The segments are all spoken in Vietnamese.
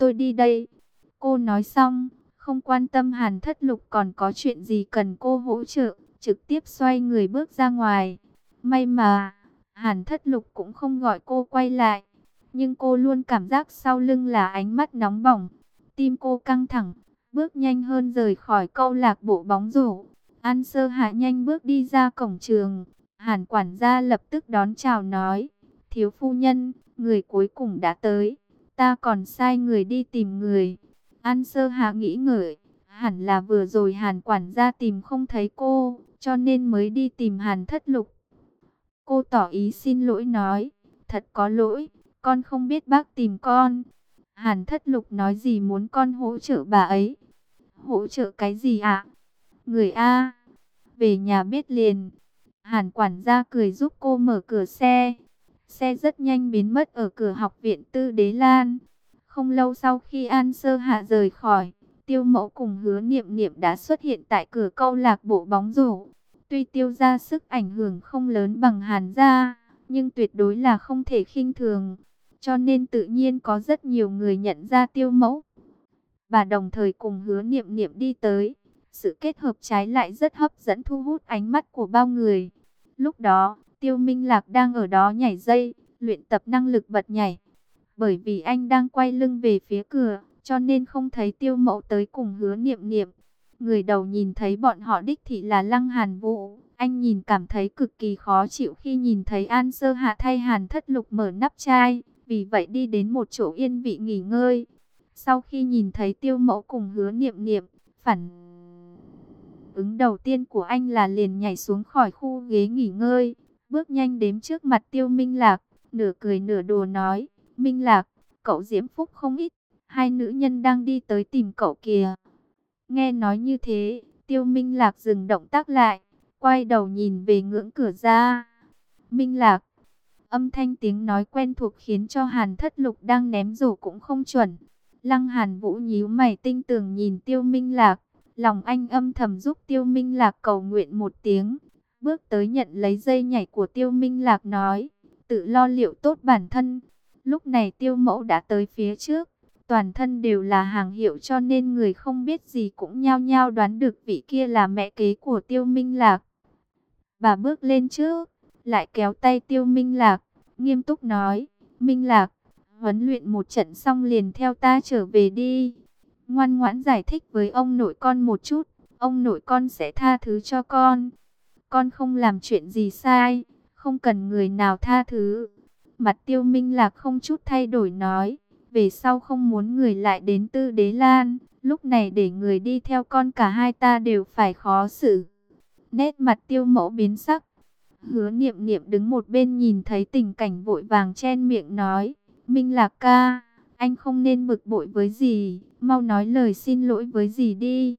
tôi đi đây. Cô nói xong, không quan tâm Hàn Thất Lục còn có chuyện gì cần cô hỗ trợ, trực tiếp xoay người bước ra ngoài. May mà, Hàn Thất Lục cũng không gọi cô quay lại, nhưng cô luôn cảm giác sau lưng là ánh mắt nóng bỏng. Tim cô căng thẳng, bước nhanh hơn rời khỏi câu lạc bộ bóng rổ. An Sơ Hạ nhanh bước đi ra cổng trường. Hàn quản gia lập tức đón chào nói, thiếu phu nhân, người cuối cùng đã tới. Ta còn sai người đi tìm người. An Sơ Hạ nghĩ ngợi, hẳn là vừa rồi Hàn quản gia tìm không thấy cô, cho nên mới đi tìm Hàn Thất Lục. Cô tỏ ý xin lỗi nói, thật có lỗi, con không biết bác tìm con. Hàn Thất Lục nói gì muốn con hỗ trợ bà ấy. Hỗ trợ cái gì ạ? Người A, về nhà biết liền. Hàn quản gia cười giúp cô mở cửa xe. Xe rất nhanh biến mất ở cửa học viện Tư Đế Lan. Không lâu sau khi An Sơ Hạ rời khỏi, Tiêu Mẫu cùng Hứa Niệm Niệm đã xuất hiện tại cửa câu lạc bộ bóng rổ. Tuy Tiêu gia sức ảnh hưởng không lớn bằng Hàn gia, nhưng tuyệt đối là không thể khinh thường. Cho nên tự nhiên có rất nhiều người nhận ra Tiêu Mẫu. Và đồng thời cùng Hứa Niệm Niệm đi tới. Sự kết hợp trái lại rất hấp dẫn thu hút ánh mắt của bao người. Lúc đó, Tiêu Minh Lạc đang ở đó nhảy dây, luyện tập năng lực bật nhảy. Bởi vì anh đang quay lưng về phía cửa, cho nên không thấy Tiêu Mẫu tới cùng Hứa Niệm Niệm. Người đầu nhìn thấy bọn họ đích thị là Lăng Hàn Vũ. Anh nhìn cảm thấy cực kỳ khó chịu khi nhìn thấy An Sơ Hạ thay Hàn Thất Lục mở nắp chai. Vì vậy đi đến một chỗ yên vị nghỉ ngơi. Sau khi nhìn thấy Tiêu Mẫu cùng Hứa Niệm Niệm, phản ứng đầu tiên của anh là liền nhảy xuống khỏi khu ghế nghỉ ngơi, bước nhanh đến trước mặt Tiêu Minh Lạc, nửa cười nửa đùa nói, Minh Lạc, cậu diễm phúc không ít, hai nữ nhân đang đi tới tìm cậu kìa. Nghe nói như thế, Tiêu Minh Lạc dừng động tác lại, quay đầu nhìn về ngưỡng cửa ra. Minh Lạc, âm thanh tiếng nói quen thuộc khiến cho Hàn Thất Lục đang ném rổ cũng không chuẩn. Lăng Hàn Vũ nhíu mày tinh tường nhìn Tiêu Minh Lạc, lòng anh âm thầm giúp Tiêu Minh Lạc cầu nguyện một tiếng, bước tới nhận lấy dây nhảy của Tiêu Minh Lạc nói, tự lo liệu tốt bản thân. Lúc này Tiêu Mẫu đã tới phía trước, toàn thân đều là hàng hiệu cho nên người không biết gì cũng nhao nhao đoán được vị kia là mẹ kế của Tiêu Minh Lạc. Bà bước lên trước, lại kéo tay Tiêu Minh Lạc, nghiêm túc nói, Minh Lạc, huấn luyện một trận xong liền theo ta trở về đi. Ngoan ngoãn giải thích với ông nội con một chút, ông nội con sẽ tha thứ cho con. Con không làm chuyện gì sai, không cần người nào tha thứ. Mặt Tiêu Minh Lạc không chút thay đổi nói, về sau không muốn người lại đến Tư Đế Lan, lúc này để người đi theo con cả hai ta đều phải khó xử. Nét mặt Tiêu Mẫu biến sắc. Hứa Niệm Niệm đứng một bên nhìn thấy tình cảnh vội vàng chen miệng nói, Minh Lạc ca, anh không nên bực bội với dì, mau nói lời xin lỗi với dì đi.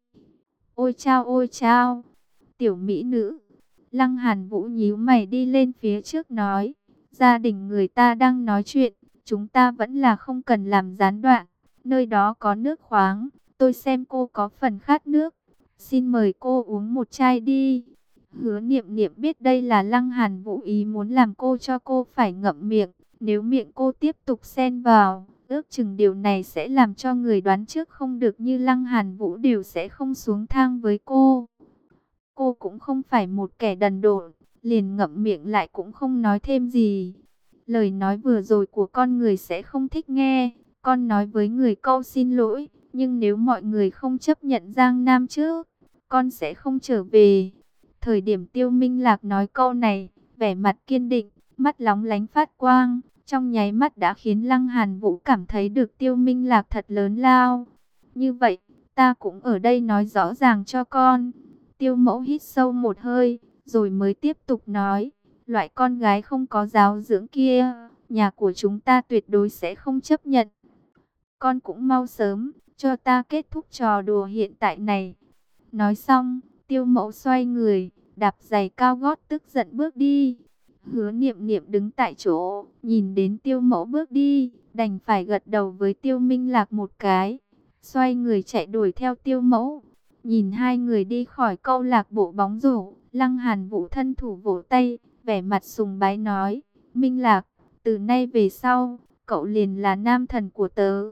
Ôi chao, tiểu mỹ nữ. Lăng Hàn Vũ nhíu mày đi lên phía trước nói, gia đình người ta đang nói chuyện, chúng ta vẫn là không cần làm gián đoạn, nơi đó có nước khoáng, tôi xem cô có phần khát nước, xin mời cô uống một chai đi. Hứa Niệm Niệm biết đây là Lăng Hàn Vũ ý muốn làm cô cho cô phải ngậm miệng, nếu miệng cô tiếp tục xen vào, ước chừng điều này sẽ làm cho người đoán trước không được như Lăng Hàn Vũ đều sẽ không xuống thang với cô. Cô cũng không phải một kẻ đần độn, liền ngậm miệng lại cũng không nói thêm gì. Lời nói vừa rồi của con người sẽ không thích nghe, con nói với người câu xin lỗi, nhưng nếu mọi người không chấp nhận Giang Nam trước, con sẽ không trở về. Thời điểm Tiêu Minh Lạc nói câu này, vẻ mặt kiên định, mắt lóng lánh phát quang, trong nháy mắt đã khiến Lăng Hàn Vũ cảm thấy được Tiêu Minh Lạc thật lớn lao. Như vậy, ta cũng ở đây nói rõ ràng cho con. Tiêu Mẫu hít sâu một hơi, rồi mới tiếp tục nói, loại con gái không có giáo dưỡng kia, nhà của chúng ta tuyệt đối sẽ không chấp nhận. Con cũng mau sớm, cho ta kết thúc trò đùa hiện tại này. Nói xong, Tiêu Mẫu xoay người, đạp giày cao gót tức giận bước đi. Hứa Niệm Niệm đứng tại chỗ, nhìn đến Tiêu Mẫu bước đi, đành phải gật đầu với Tiêu Minh Lạc một cái. Xoay người chạy đuổi theo Tiêu Mẫu. Nhìn hai người đi khỏi câu lạc bộ bóng rổ, Lăng Hàn Vũ thân thủ vỗ tay, vẻ mặt sùng bái nói, Minh Lạc, từ nay về sau, cậu liền là nam thần của tớ.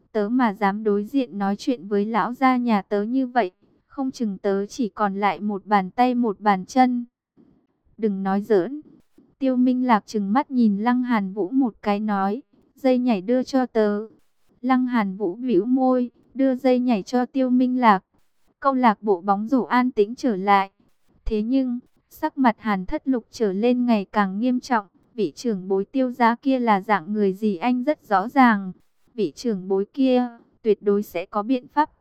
Tớ mà dám đối diện nói chuyện với lão gia nhà tớ như vậy, không chừng tớ chỉ còn lại một bàn tay một bàn chân. Đừng nói giỡn. Tiêu Minh Lạc trừng mắt nhìn Lăng Hàn Vũ một cái nói, dây nhảy đưa cho tớ. Lăng Hàn Vũ bĩu môi, đưa dây nhảy cho Tiêu Minh Lạc. Câu lạc bộ bóng rổ an tĩnh trở lại. Thế nhưng, sắc mặt Hàn Thất Lục trở lên ngày càng nghiêm trọng. Vị trưởng bối Tiêu gia kia là dạng người gì anh rất rõ ràng. Vị trưởng bối kia tuyệt đối sẽ có biện pháp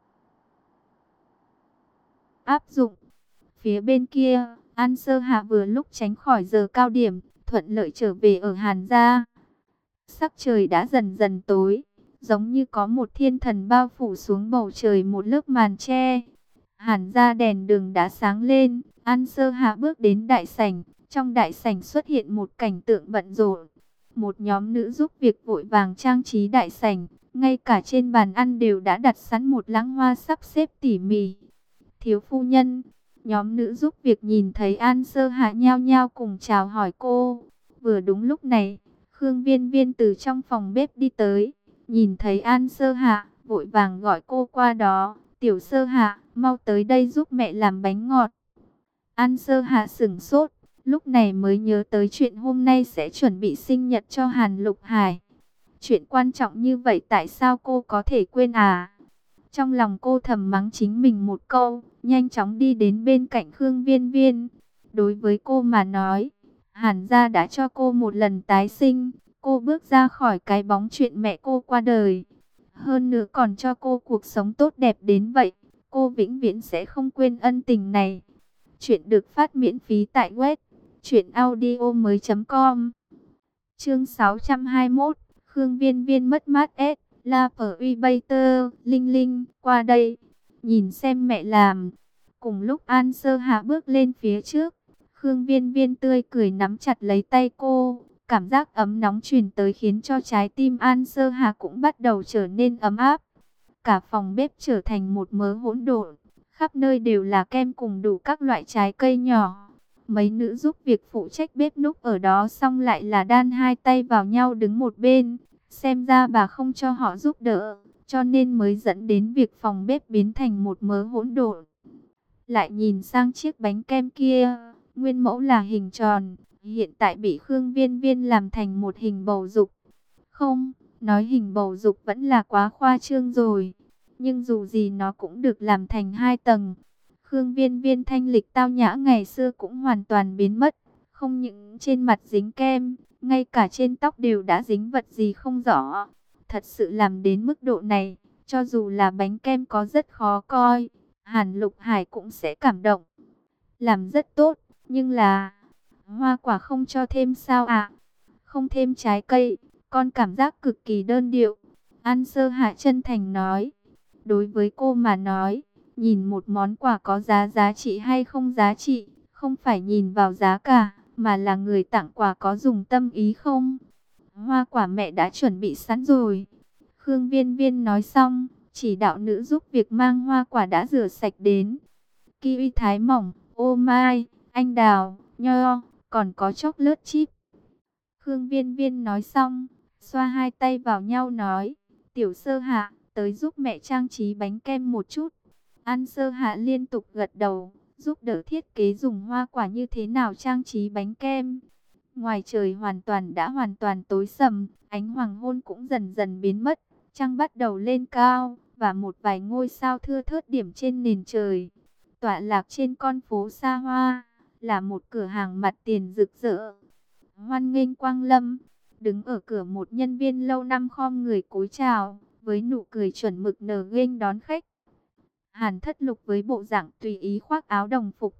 áp dụng. Phía bên kia, An Sơ Hạ vừa lúc tránh khỏi giờ cao điểm, thuận lợi trở về ở Hàn gia. Sắc trời đã dần dần tối, giống như có một thiên thần bao phủ xuống bầu trời một lớp màn che. Hàn gia đèn đường đã sáng lên, An Sơ Hạ bước đến đại sảnh, trong đại sảnh xuất hiện một cảnh tượng bận rộn. Một nhóm nữ giúp việc vội vàng trang trí đại sảnh, ngay cả trên bàn ăn đều đã đặt sẵn một lẵng hoa sắp xếp tỉ mỉ. Thiếu phu nhân, nhóm nữ giúp việc nhìn thấy An Sơ Hạ nhao nhao cùng chào hỏi cô. Vừa đúng lúc này, Khương Viên Viên từ trong phòng bếp đi tới, nhìn thấy An Sơ Hạ, vội vàng gọi cô qua đó. Tiểu Sơ Hạ, mau tới đây giúp mẹ làm bánh ngọt. An Sơ Hạ sửng sốt, lúc này mới nhớ tới chuyện hôm nay sẽ chuẩn bị sinh nhật cho Hàn Lục Hải. Chuyện quan trọng như vậy tại sao cô có thể quên à? Trong lòng cô thầm mắng chính mình một câu, nhanh chóng đi đến bên cạnh Khương Viên Viên. Đối với cô mà nói, Hàn gia đã cho cô một lần tái sinh, cô bước ra khỏi cái bóng chuyện mẹ cô qua đời. Hơn nữa còn cho cô cuộc sống tốt đẹp đến vậy, cô vĩnh viễn sẽ không quên ân tình này. Chuyện được phát miễn phí tại web truyệnaudiomoi.com. Chương 621, Khương Viên Viên mất mát S. La Privater, Linh Linh, qua đây, nhìn xem mẹ làm. Cùng lúc An Sơ Hạ bước lên phía trước, Khương Viên Viên tươi cười nắm chặt lấy tay cô. Cảm giác ấm nóng truyền tới khiến cho trái tim An Sơ Hạ cũng bắt đầu trở nên ấm áp. Cả phòng bếp trở thành một mớ hỗn độn, khắp nơi đều là kem cùng đủ các loại trái cây nhỏ. Mấy nữ giúp việc phụ trách bếp núc ở đó xong lại là đan hai tay vào nhau đứng một bên. Xem ra bà không cho họ giúp đỡ, cho nên mới dẫn đến việc phòng bếp biến thành một mớ hỗn độn. Lại nhìn sang chiếc bánh kem kia, nguyên mẫu là hình tròn, hiện tại bị Khương Viên Viên làm thành một hình bầu dục. Không, nói hình bầu dục vẫn là quá khoa trương rồi, nhưng dù gì nó cũng được làm thành 2 tầng. Khương Viên Viên thanh lịch tao nhã ngày xưa cũng hoàn toàn biến mất, không những trên mặt dính kem, ngay cả trên tóc đều đã dính vật gì không rõ. Thật sự làm đến mức độ này, cho dù là bánh kem có rất khó coi, Hàn Lục Hải cũng sẽ cảm động. Làm rất tốt, nhưng là hoa quả không cho thêm sao ạ? Không thêm trái cây, con cảm giác cực kỳ đơn điệu. An Sơ Hạ chân thành nói. Đối với cô mà nói, nhìn một món quà có giá trị hay không giá trị, không phải nhìn vào giá cả, mà là người tặng quà có dùng tâm ý không. Hoa quả mẹ đã chuẩn bị sẵn rồi. Khương Viên Viên nói xong, chỉ đạo nữ giúp việc mang hoa quả đã rửa sạch đến. Kiwi thái mỏng, ô mai, anh đào, nho, còn có chocolate chip. Khương Viên Viên nói xong, xoa hai tay vào nhau nói, Tiểu Sơ Hạ, tới giúp mẹ trang trí bánh kem một chút. An Sơ Hạ liên tục gật đầu, giúp đỡ thiết kế dùng hoa quả như thế nào trang trí bánh kem. Ngoài trời đã hoàn toàn tối sầm, ánh hoàng hôn cũng dần dần biến mất, trăng bắt đầu lên cao, và một vài ngôi sao thưa thớt điểm trên nền trời. Tọa lạc trên con phố xa hoa, là một cửa hàng mặt tiền rực rỡ. Hoan nghênh quang lâm, đứng ở cửa một nhân viên lâu năm khom người cúi chào, với nụ cười chuẩn mực nở nghênh đón khách. Hàn Thất Lục với bộ dạng tùy ý khoác áo đồng phục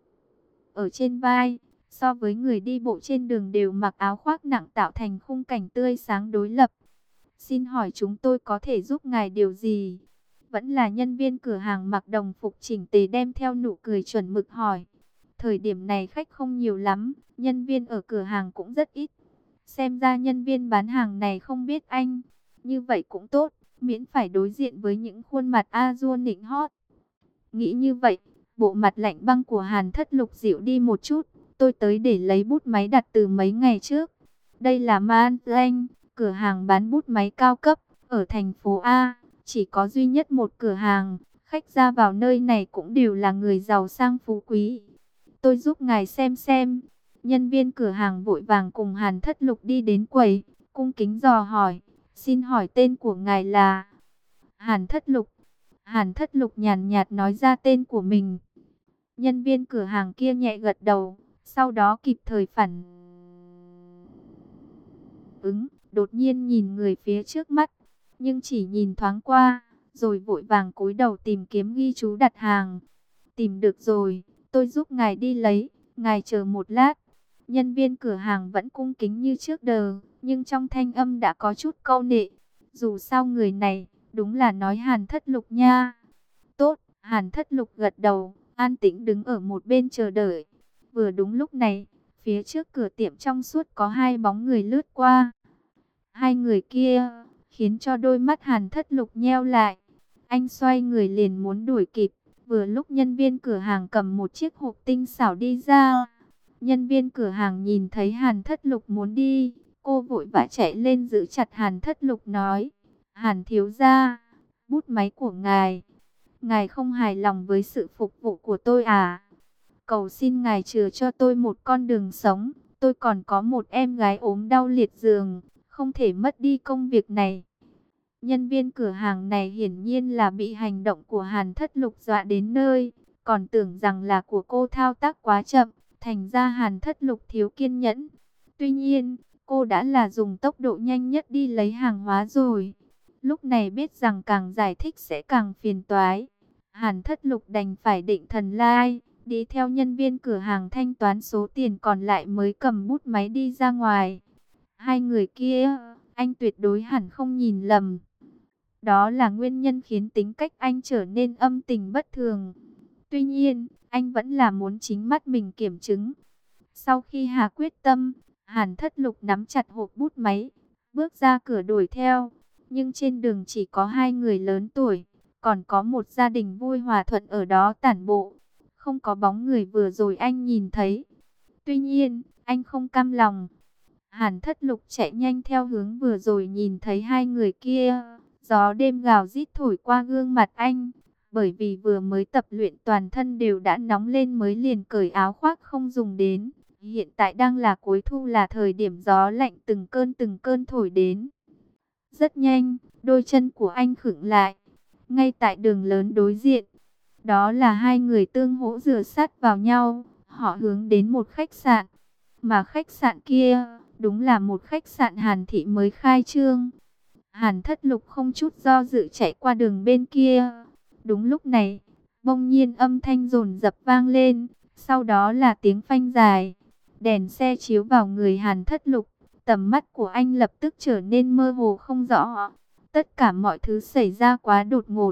ở trên vai, so với người đi bộ trên đường đều mặc áo khoác nặng tạo thành khung cảnh tươi sáng đối lập. Xin hỏi chúng tôi có thể giúp ngài điều gì? Vẫn là nhân viên cửa hàng mặc đồng phục chỉnh tề đem theo nụ cười chuẩn mực hỏi. Thời điểm này khách không nhiều lắm, nhân viên ở cửa hàng cũng rất ít. Xem ra nhân viên bán hàng này không biết anh. Như vậy cũng tốt, miễn phải đối diện với những khuôn mặt a-dua nịnh hót. Nghĩ như vậy, bộ mặt lạnh băng của Hàn Thất Lục dịu đi một chút. Tôi tới để lấy bút máy đặt từ mấy ngày trước. Đây là Man Anh, cửa hàng bán bút máy cao cấp, Ở thành phố A, chỉ có duy nhất một cửa hàng, khách ra vào nơi này cũng đều là người giàu sang phú quý. Tôi giúp ngài xem. Nhân viên cửa hàng vội vàng cùng Hàn Thất Lục đi đến quầy, cung kính dò hỏi, xin hỏi tên của ngài là? Hàn Thất Lục. Hàn Thất Lục nhàn nhạt nói ra tên của mình. Nhân viên cửa hàng kia nhẹ gật đầu, sau đó kịp thời phản ứng, đột nhiên nhìn người phía trước mắt, nhưng chỉ nhìn thoáng qua, rồi vội vàng cúi đầu tìm kiếm ghi chú đặt hàng. Tìm được rồi, tôi giúp ngài đi lấy, ngài chờ một lát. Nhân viên cửa hàng vẫn cung kính như trước đờ, nhưng trong thanh âm đã có chút câu nệ. Dù sao người này, đúng là nói Hàn Thất Lục nha. Tốt, Hàn Thất Lục gật đầu, an tĩnh đứng ở một bên chờ đợi. Vừa đúng lúc này, phía trước cửa tiệm trong suốt có hai bóng người lướt qua. Hai người kia khiến cho đôi mắt Hàn Thất Lục nheo lại. Anh xoay người liền muốn đuổi kịp, vừa lúc nhân viên cửa hàng cầm một chiếc hộp tinh xảo đi ra. Nhân viên cửa hàng nhìn thấy Hàn Thất Lục muốn đi, cô vội vã chạy lên giữ chặt Hàn Thất Lục nói, Hàn thiếu gia, bút máy của ngài. Ngài không hài lòng với sự phục vụ của tôi à? Cầu xin ngài chừa cho tôi một con đường sống. Tôi còn có một em gái ốm đau liệt giường, không thể mất đi công việc này. Nhân viên cửa hàng này hiển nhiên là bị hành động của Hàn Thất Lục dọa đến nơi, còn tưởng rằng là của cô thao tác quá chậm, thành ra Hàn Thất Lục thiếu kiên nhẫn. Tuy nhiên, cô đã là dùng tốc độ nhanh nhất đi lấy hàng hóa rồi. Lúc này biết rằng càng giải thích sẽ càng phiền toái. Hàn Thất Lục đành phải định thần lai, đi theo nhân viên cửa hàng thanh toán số tiền còn lại mới cầm bút máy đi ra ngoài. Hai người kia, anh tuyệt đối hẳn không nhìn lầm. Đó là nguyên nhân khiến tính cách anh trở nên âm tình bất thường. Tuy nhiên, anh vẫn là muốn chính mắt mình kiểm chứng. Sau khi hạ quyết tâm, Hàn Thất Lục nắm chặt hộp bút máy, bước ra cửa đuổi theo. Nhưng trên đường chỉ có hai người lớn tuổi, còn có một gia đình vui hòa thuận ở đó tản bộ. Không có bóng người vừa rồi anh nhìn thấy. Tuy nhiên, anh không cam lòng. Hàn Thất Lục chạy nhanh theo hướng vừa rồi nhìn thấy hai người kia. Gió đêm gào rít thổi qua gương mặt anh. Bởi vì vừa mới tập luyện toàn thân đều đã nóng lên mới liền cởi áo khoác không dùng đến. Hiện tại đang là cuối thu, là thời điểm gió lạnh từng cơn thổi đến. Rất nhanh, đôi chân của anh khựng lại. Ngay tại đường lớn đối diện. Đó là hai người tương hỗ dựa sát vào nhau. Họ hướng đến một khách sạn. Mà khách sạn kia, đúng là một khách sạn Hàn Thị mới khai trương. Hàn Thất Lục không chút do dự chạy qua đường bên kia. Đúng lúc này, bỗng nhiên âm thanh dồn dập vang lên. Sau đó là tiếng phanh dài. Đèn xe chiếu vào người Hàn Thất Lục. Tầm mắt của anh lập tức trở nên mơ hồ không rõ. Tất cả mọi thứ xảy ra quá đột ngột.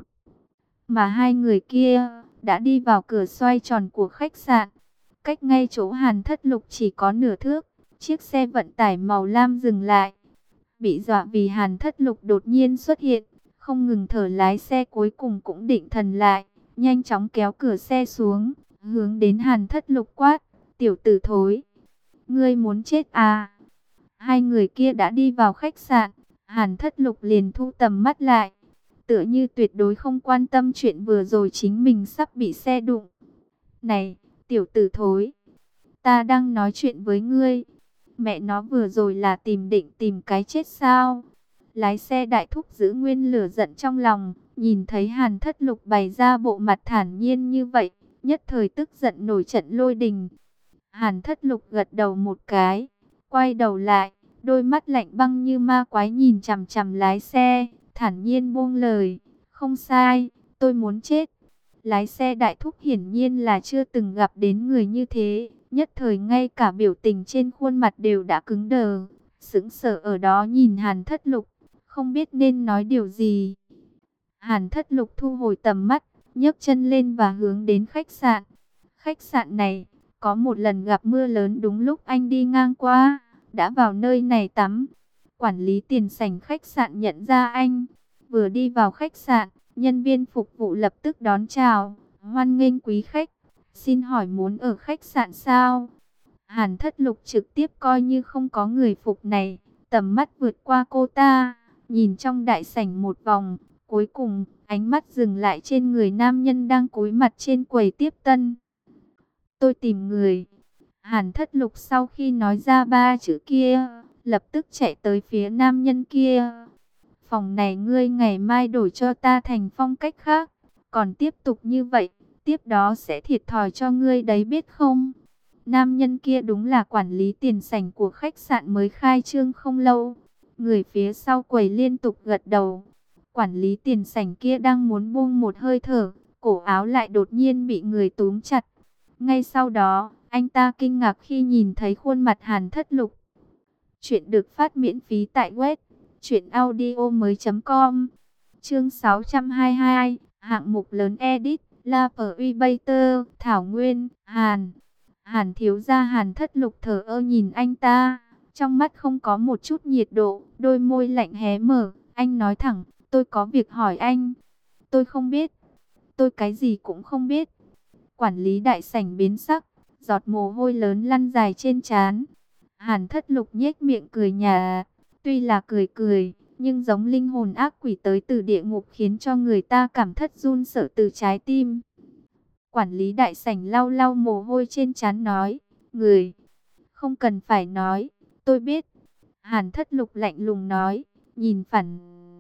Mà hai người kia đã đi vào cửa xoay tròn của khách sạn. Cách ngay chỗ Hàn Thất Lục chỉ có nửa thước. Chiếc xe vận tải màu lam dừng lại. Bị dọa vì Hàn Thất Lục đột nhiên xuất hiện. Không ngừng thở, lái xe cuối cùng cũng định thần lại. Nhanh chóng kéo cửa xe xuống. Hướng đến Hàn Thất Lục quát. Tiểu tử thối, ngươi muốn chết à? Hai người kia đã đi vào khách sạn. Hàn Thất Lục liền thu tầm mắt lại. Tựa như tuyệt đối không quan tâm chuyện vừa rồi chính mình sắp bị xe đụng. Này, tiểu tử thối, ta đang nói chuyện với ngươi. Mẹ nó, vừa rồi là định tìm cái chết sao? Lái xe đại thúc giữ nguyên lửa giận trong lòng. Nhìn thấy Hàn Thất Lục bày ra bộ mặt thản nhiên như vậy, nhất thời tức giận nổi trận lôi đình. Hàn Thất Lục gật đầu một cái, quay đầu lại, đôi mắt lạnh băng như ma quái nhìn chằm chằm lái xe, thản nhiên buông lời, không sai, tôi muốn chết. Lái xe đại thúc hiển nhiên là chưa từng gặp đến người như thế, nhất thời ngay cả biểu tình trên khuôn mặt đều đã cứng đờ, sững sờ ở đó nhìn Hàn Thất Lục, không biết nên nói điều gì. Hàn Thất Lục thu hồi tầm mắt, nhấc chân lên và hướng đến khách sạn. Khách sạn này, có một lần gặp mưa lớn đúng lúc anh đi ngang qua, đã vào nơi này tắm. Quản lý tiền sảnh khách sạn nhận ra anh. Vừa đi vào khách sạn, nhân viên phục vụ lập tức đón chào. Hoan nghênh quý khách. Xin hỏi muốn ở khách sạn sao? Hàn Thất Lục trực tiếp coi như không có người phục này. Tầm mắt vượt qua cô ta. nhìn trong đại sảnh một vòng, cuối cùng ánh mắt dừng lại trên người nam nhân đang cúi mặt trên quầy tiếp tân. Tôi tìm người. Hàn Thất Lục sau khi nói ra ba chữ kia, lập tức chạy tới phía nam nhân kia. Phòng này ngươi ngày mai đổi cho ta thành phong cách khác. Còn tiếp tục như vậy, tiếp đó sẽ thiệt thòi cho ngươi đấy biết không? Nam nhân kia đúng là quản lý tiền sảnh của khách sạn mới khai trương không lâu. Người phía sau quầy liên tục gật đầu. Quản lý tiền sảnh kia đang muốn buông một hơi thở, cổ áo lại đột nhiên bị người túm chặt. Ngay sau đó, anh ta kinh ngạc khi nhìn thấy khuôn mặt Hàn Thất Lục. Chuyện được phát miễn phí tại web truyệnaudiomoi.com. Chương 622, hạng mục lớn edit, La Privator, Thảo Nguyên, Hàn. Hàn thiếu gia. Hàn Thất Lục thờ ơ nhìn anh ta, trong mắt không có một chút nhiệt độ, đôi môi lạnh hé mở. Anh nói thẳng, tôi có việc hỏi anh. Tôi không biết. Tôi cái gì cũng không biết. Quản lý đại sảnh biến sắc, giọt mồ hôi lớn lăn dài trên trán. Hàn Thất Lục nhếch miệng cười nhạt, tuy là cười cười, nhưng giống linh hồn ác quỷ tới từ địa ngục khiến cho người ta cảm thất run sợ từ trái tim. Quản lý đại sảnh lau lau mồ hôi trên trán nói, người, không cần phải nói, tôi biết. Hàn Thất Lục lạnh lùng nói, nhìn phản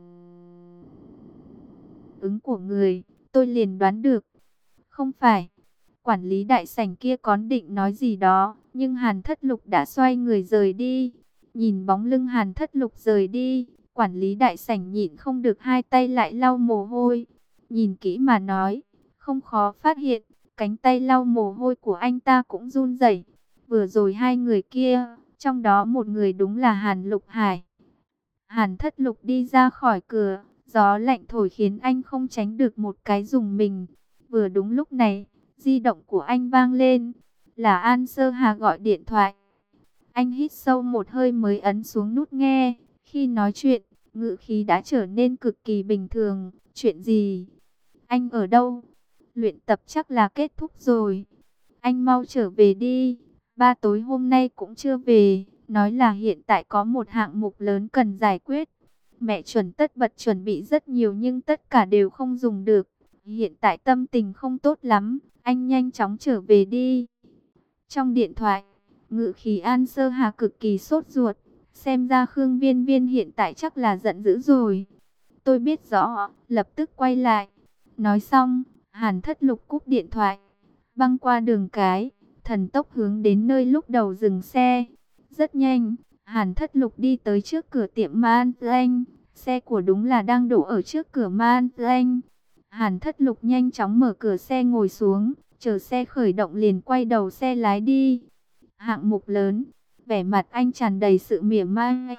ứng của người, tôi liền đoán được. Không phải. Quản lý đại sảnh kia còn định nói gì đó, nhưng Hàn Thất Lục đã xoay người rời đi. Nhìn bóng lưng Hàn Thất Lục rời đi, quản lý đại sảnh nhịn không được hai tay lại lau mồ hôi. Nhìn kỹ mà nói, không khó phát hiện, cánh tay lau mồ hôi của anh ta cũng run rẩy. Vừa rồi hai người kia, trong đó một người đúng là Hàn Lục Hải. Hàn Thất Lục đi ra khỏi cửa, gió lạnh thổi khiến anh không tránh được một cái rùng mình. Vừa đúng lúc này, di động của anh vang lên, là An Sơ Hà gọi điện thoại. Anh hít sâu một hơi mới ấn xuống nút nghe. Khi nói chuyện, ngữ khí đã trở nên cực kỳ bình thường. Chuyện gì? Anh ở đâu? Luyện tập chắc là kết thúc rồi. Anh mau trở về đi. Ba tối hôm nay cũng chưa về. Nói là hiện tại có một hạng mục lớn cần giải quyết. Mẹ chuẩn tất bật chuẩn bị rất nhiều nhưng tất cả đều không dùng được. Hiện tại tâm tình không tốt lắm. Anh nhanh chóng trở về đi. Trong điện thoại, ngữ khí An Sơ Hà cực kỳ sốt ruột. Xem ra Khương Viên Viên hiện tại chắc là giận dữ rồi. Tôi biết rõ, lập tức quay lại. Nói xong, Hàn Thất Lục cúp điện thoại, băng qua đường cái, thần tốc hướng đến nơi lúc đầu dừng xe. Rất nhanh, Hàn Thất Lục đi tới trước cửa tiệm Man Anh. Xe của đúng là đang đổ ở trước cửa Man Anh. Hàn Thất Lục nhanh chóng mở cửa xe ngồi xuống, chờ xe khởi động liền quay đầu xe lái đi. Hạng mục lớn, vẻ mặt anh tràn đầy sự mỉa mai.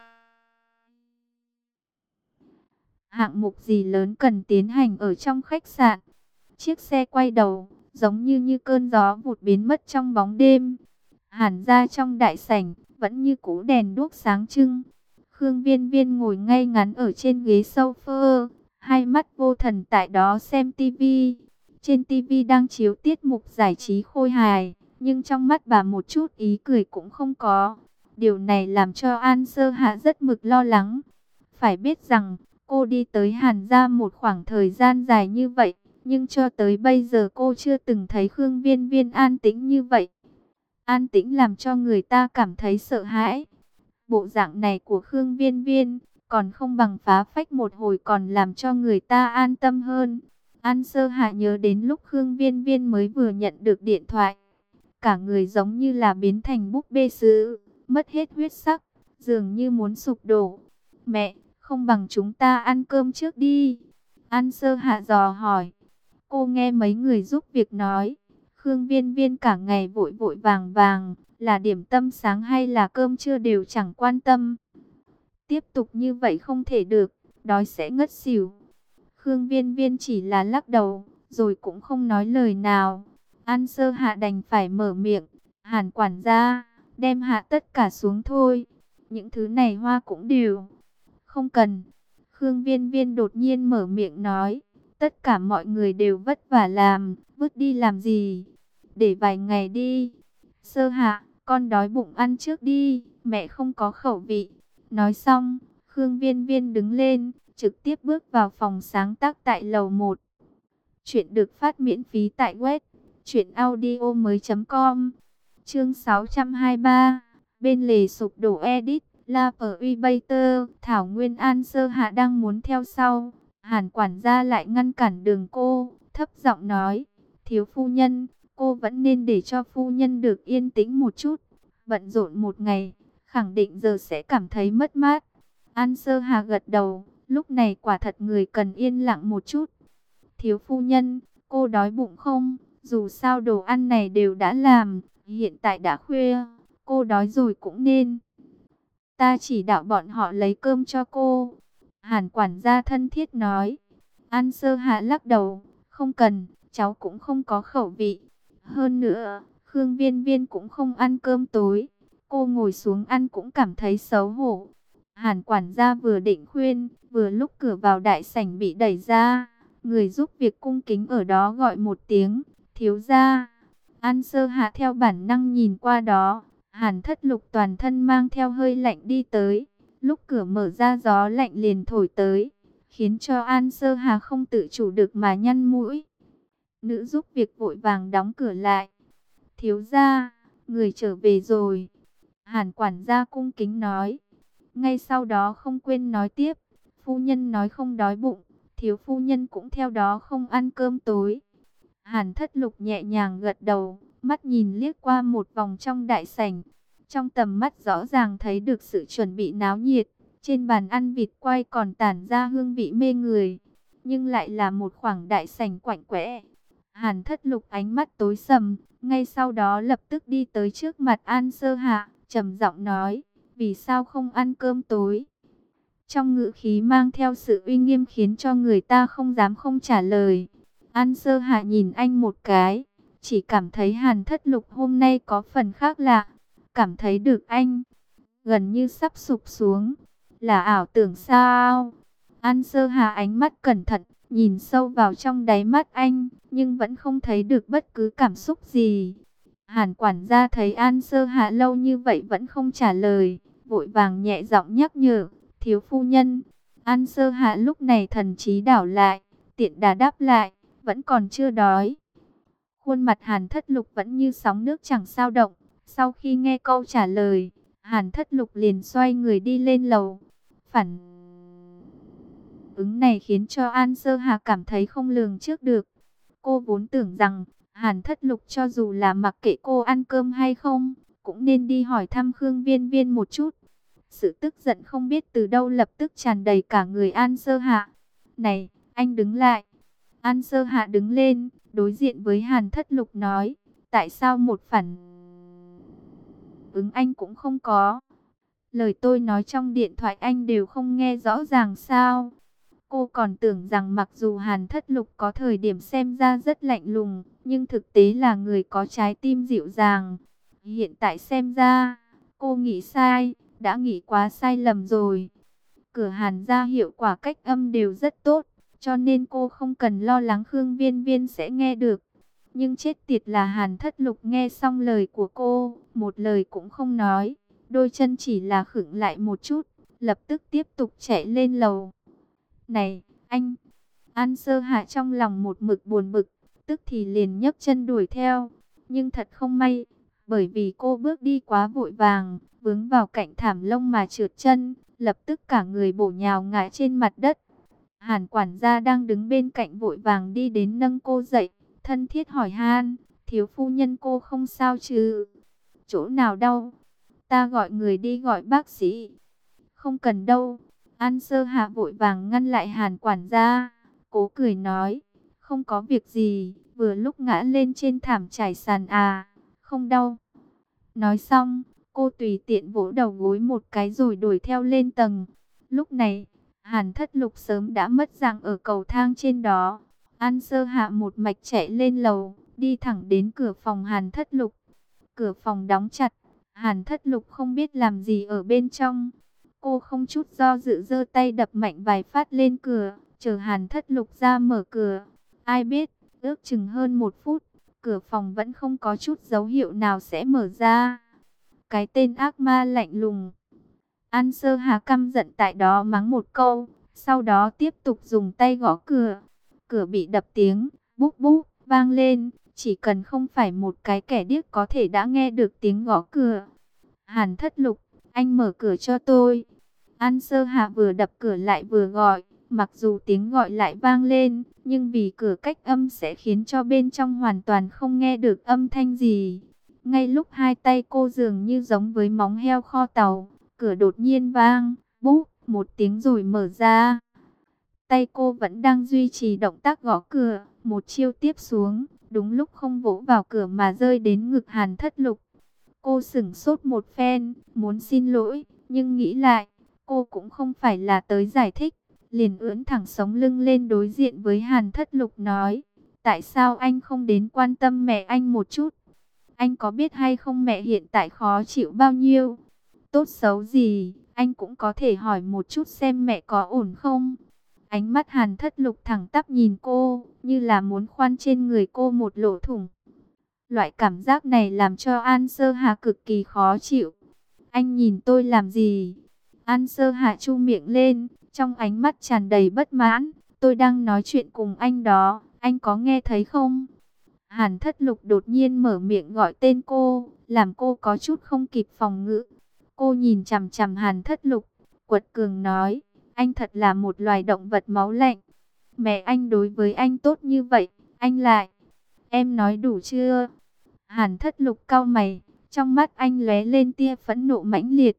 Hạng mục gì lớn cần tiến hành ở trong khách sạn? Chiếc xe quay đầu, giống như cơn gió vụt biến mất trong bóng đêm. Hàn ra trong đại sảnh, vẫn như cũ đèn đuốc sáng trưng. Khương Viên Viên ngồi ngay ngắn ở trên ghế sofa, hai mắt vô thần tại đó xem tivi. Trên tivi đang chiếu tiết mục giải trí khôi hài, nhưng trong mắt bà một chút ý cười cũng không có. Điều này làm cho An Sơ Hạ rất mực lo lắng. Phải biết rằng, cô đi tới Hàn gia một khoảng thời gian dài như vậy, nhưng cho tới bây giờ cô chưa từng thấy Khương Viên Viên an tĩnh như vậy. An tĩnh làm cho người ta cảm thấy sợ hãi. Bộ dạng này của Khương Viên Viên còn không bằng phá phách một hồi còn làm cho người ta an tâm hơn. An Sơ Hạ nhớ đến lúc Khương Viên Viên mới vừa nhận được điện thoại. Cả người giống như là biến thành búp bê sứ, mất hết huyết sắc, dường như muốn sụp đổ. Mẹ, không bằng chúng ta ăn cơm trước đi. An Sơ Hạ dò hỏi. Cô nghe mấy người giúp việc nói, Khương Viên Viên cả ngày vội vội vàng vàng, là điểm tâm sáng hay là cơm trưa đều chẳng quan tâm. Tiếp tục như vậy không thể được, đói sẽ ngất xỉu. Khương Viên Viên chỉ là lắc đầu, rồi cũng không nói lời nào. An Sơ Hạ đành phải mở miệng, Hàn quản gia, đem hạ tất cả xuống thôi. Những thứ này hoa cũng đều. Không cần. Khương Viên Viên đột nhiên mở miệng nói, tất cả mọi người đều vất vả làm, vứt đi làm gì? Để vài ngày đi. Sơ Hạ, con đói bụng ăn trước đi, mẹ không có khẩu vị. Nói xong, Khương Viên Viên đứng lên, trực tiếp bước vào phòng sáng tác tại lầu 1. Chuyện được phát miễn phí tại web truyệnaudiomoi.com. Chương 623. Bên lề sụp đổ edit, La Privator, Thảo Nguyên An Sơ Hạ đang muốn theo sau. Hàn quản gia lại ngăn cản đường cô, thấp giọng nói: "Thiếu phu nhân, cô vẫn nên để cho phu nhân được yên tĩnh một chút. Bận rộn một ngày, khẳng định giờ sẽ cảm thấy mất mát." An Sơ Hà gật đầu, lúc này quả thật người cần yên lặng một chút. "Thiếu phu nhân, cô đói bụng không? Dù sao đồ ăn này đều đã làm, hiện tại đã khuya, cô đói rồi cũng nên. Ta chỉ đạo bọn họ lấy cơm cho cô." Hàn quản gia thân thiết nói. An Sơ Hạ lắc đầu: "Không cần, cháu cũng không có khẩu vị. Hơn nữa, Khương Viên Viên cũng không ăn cơm tối. Cô ngồi xuống ăn cũng cảm thấy xấu hổ." Hàn quản gia vừa định khuyên, vừa lúc cửa vào đại sảnh bị đẩy ra. Người giúp việc cung kính ở đó gọi một tiếng: "Thiếu gia." An Sơ Hạ theo bản năng nhìn qua đó. Hàn Thất Lục toàn thân mang theo hơi lạnh đi tới. Lúc cửa mở ra gió lạnh liền thổi tới, khiến cho An Sơ Hà không tự chủ được mà nhăn mũi. Nữ giúp việc vội vàng đóng cửa lại. "Thiếu gia, người trở về rồi." Hàn quản gia cung kính nói. Ngay sau đó không quên nói tiếp: "Phu nhân nói không đói bụng, thiếu phu nhân cũng theo đó không ăn cơm tối." Hàn Thất Lục nhẹ nhàng gật đầu, mắt nhìn liếc qua một vòng trong đại sảnh. Trong tầm mắt rõ ràng thấy được sự chuẩn bị náo nhiệt. Trên bàn ăn vịt quay còn tản ra hương vị mê người, nhưng lại là một khoảng đại sảnh quạnh quẽ. Hàn Thất Lục ánh mắt tối sầm, ngay sau đó lập tức đi tới trước mặt An Sơ Hạ, trầm giọng nói: "Vì sao không ăn cơm tối?" Trong ngữ khí mang theo sự uy nghiêm khiến cho người ta không dám không trả lời. An Sơ Hạ nhìn anh một cái, chỉ cảm thấy Hàn Thất Lục hôm nay có phần khác lạ, cảm thấy được anh gần như sắp sụp xuống. Là ảo tưởng sao? An Sơ Hà ánh mắt cẩn thận, nhìn sâu vào trong đáy mắt anh, nhưng vẫn không thấy được bất cứ cảm xúc gì. Hàn quản gia thấy An Sơ Hà lâu như vậy vẫn không trả lời, vội vàng nhẹ giọng nhắc nhở: "Thiếu phu nhân." An Sơ Hà lúc này thần trí đảo lại, tiện đà đáp lại: "Vẫn còn chưa đói." Khuôn mặt Hàn Thất Lục vẫn như sóng nước chẳng sao động. Sau khi nghe câu trả lời, Hàn Thất Lục liền xoay người đi lên lầu. Phản ứng này khiến cho An Sơ Hà cảm thấy không lường trước được. Cô vốn tưởng rằng Hàn Thất Lục cho dù là mặc kệ cô ăn cơm hay không, cũng nên đi hỏi thăm Khương Viên Viên một chút. Sự tức giận không biết từ đâu lập tức tràn đầy cả người An Sơ Hạ. "Này, anh đứng lại." An Sơ Hạ đứng lên, đối diện với Hàn Thất Lục nói: "Tại sao một phản ứng anh cũng không có? Lời tôi nói trong điện thoại anh đều không nghe rõ ràng sao?" Cô còn tưởng rằng mặc dù Hàn Thất Lục có thời điểm xem ra rất lạnh lùng, nhưng thực tế là người có trái tim dịu dàng. Hiện tại xem ra, cô nghĩ sai, đã nghĩ quá sai lầm rồi. Cửa Hàn gia hiệu quả cách âm đều rất tốt, cho nên cô không cần lo lắng Khương Viên Viên sẽ nghe được. Nhưng chết tiệt là Hàn Thất Lục nghe xong lời của cô, một lời cũng không nói, đôi chân chỉ là khựng lại một chút, lập tức tiếp tục chạy lên lầu. "Này, anh!" An Sơ Hạ trong lòng một mực buồn bực, tức thì liền nhấc chân đuổi theo. Nhưng thật không may, bởi vì cô bước đi quá vội vàng, vướng vào cạnh thảm lông mà trượt chân, lập tức cả người bổ nhào ngã trên mặt đất. Hàn quản gia đang đứng bên cạnh vội vàng đi đến nâng cô dậy, thân thiết hỏi han: "Thiếu phu nhân cô không sao chứ? Chỗ nào đau? Ta gọi người đi gọi bác sĩ." "Không cần đâu." An Sơ Hạ vội vàng ngăn lại Hàn quản gia, cố cười nói: "Không có việc gì, vừa lúc ngã lên trên thảm trải sàn à, không đau." Nói xong, cô tùy tiện vỗ đầu gối một cái rồi đuổi theo lên tầng. Lúc này, Hàn Thất Lục sớm đã mất dạng ở cầu thang trên đó. An Sơ Hạ một mạch chạy lên lầu, đi thẳng đến cửa phòng Hàn Thất Lục. Cửa phòng đóng chặt, Hàn Thất Lục không biết làm gì ở bên trong. Cô không chút do dự giơ tay đập mạnh vài phát lên cửa, chờ Hàn Thất Lục ra mở cửa. Ai biết, ước chừng hơn 1 phút, cửa phòng vẫn không có chút dấu hiệu nào sẽ mở ra. Cái tên ác ma lạnh lùng. An Sơ Hà căm giận tại đó mắng một câu, sau đó tiếp tục dùng tay gõ cửa. Cửa bị đập tiếng búp búp vang lên, chỉ cần không phải một cái kẻ điếc có thể đã nghe được tiếng gõ cửa. Hàn Thất Lục, anh mở cửa cho tôi. An Sơ Hạ vừa đập cửa lại vừa gọi, mặc dù tiếng gọi lại vang lên, nhưng vì cửa cách âm sẽ khiến cho bên trong hoàn toàn không nghe được âm thanh gì. Ngay lúc hai tay cô dường như giống với móng heo kho tàu, cửa đột nhiên vang, búp, một tiếng rồi mở ra. Tay cô vẫn đang duy trì động tác gõ cửa, một chiêu tiếp xuống, đúng lúc không vỗ vào cửa mà rơi đến ngực Hàn Thất Lục. Cô sửng sốt một phen, muốn xin lỗi, nhưng nghĩ lại, cô cũng không phải là tới giải thích, liền ưỡn thẳng sống lưng lên đối diện với Hàn Thất Lục nói, tại sao anh không đến quan tâm mẹ anh một chút? Anh có biết hay không mẹ hiện tại khó chịu bao nhiêu? Tốt xấu gì, anh cũng có thể hỏi một chút xem mẹ có ổn không? Ánh mắt Hàn Thất Lục thẳng tắp nhìn cô, như là muốn khoan trên người cô một lỗ thủng. Loại cảm giác này làm cho An Sơ Hà cực kỳ khó chịu. Anh nhìn tôi làm gì? An Sơ Hà chu miệng lên, trong ánh mắt tràn đầy bất mãn. Tôi đang nói chuyện cùng anh đó, anh có nghe thấy không? Hàn Thất Lục đột nhiên mở miệng gọi tên cô, làm cô có chút không kịp phòng ngự. Cô nhìn chằm chằm Hàn Thất Lục, quật cường nói, anh thật là một loài động vật máu lạnh. Mẹ anh đối với anh tốt như vậy, anh lại. Em nói đủ chưa? Hàn Thất Lục cau mày, trong mắt anh lóe lên tia phẫn nộ mãnh liệt.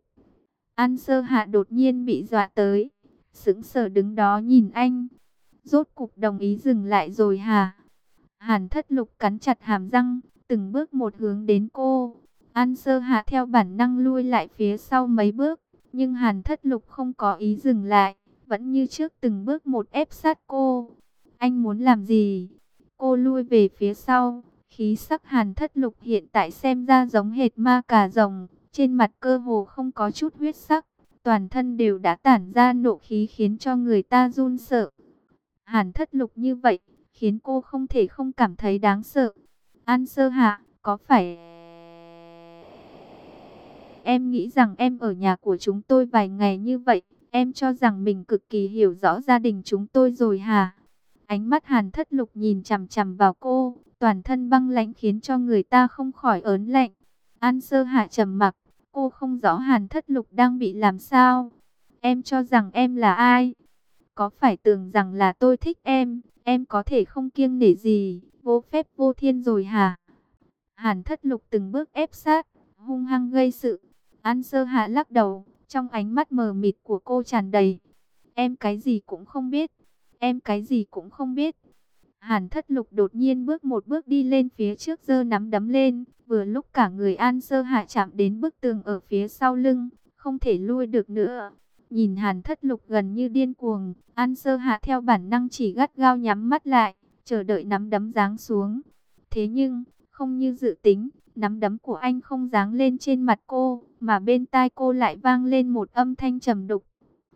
An Sơ Hạ đột nhiên bị dọa tới, sững sờ đứng đó nhìn anh. Rốt cục đồng ý dừng lại rồi hả? Hàn Thất Lục cắn chặt hàm răng, từng bước một hướng đến cô. An Sơ Hạ theo bản năng lui lại phía sau mấy bước, nhưng Hàn Thất Lục không có ý dừng lại, vẫn như trước từng bước một ép sát cô. Anh muốn làm gì? Cô lui về phía sau, khí sắc Hàn Thất Lục hiện tại xem ra giống hệt ma cà rồng, trên mặt cơ hồ không có chút huyết sắc, toàn thân đều đã tản ra nộ khí khiến cho người ta run sợ. Hàn Thất Lục như vậy, khiến cô không thể không cảm thấy đáng sợ. An Sơ Hạ, có phải em nghĩ rằng em ở nhà của chúng tôi vài ngày như vậy, em cho rằng mình cực kỳ hiểu rõ gia đình chúng tôi rồi hả? Ánh mắt Hàn Thất Lục nhìn chằm chằm vào cô, toàn thân băng lãnh khiến cho người ta không khỏi ớn lạnh. An Sơ Hạ trầm mặc, cô không rõ Hàn Thất Lục đang bị làm sao. Em cho rằng em là ai? Có phải tưởng rằng là tôi thích em có thể không kiêng nể gì, vô phép vô thiên rồi hả? Hàn Thất Lục từng bước ép sát, hung hăng gây sự. An Sơ Hạ lắc đầu, trong ánh mắt mờ mịt của cô tràn đầy. Em cái gì cũng không biết, em cái gì cũng không biết. Hàn Thất Lục đột nhiên bước một bước đi lên phía trước giơ nắm đấm lên, vừa lúc cả người An Sơ Hạ chạm đến bức tường ở phía sau lưng, không thể lui được nữa. Nhìn Hàn Thất Lục gần như điên cuồng, An Sơ Hạ theo bản năng chỉ gắt gao nhắm mắt lại, chờ đợi nắm đấm giáng xuống. Thế nhưng, không như dự tính, nắm đấm của anh không giáng lên trên mặt cô, mà bên tai cô lại vang lên một âm thanh trầm đục.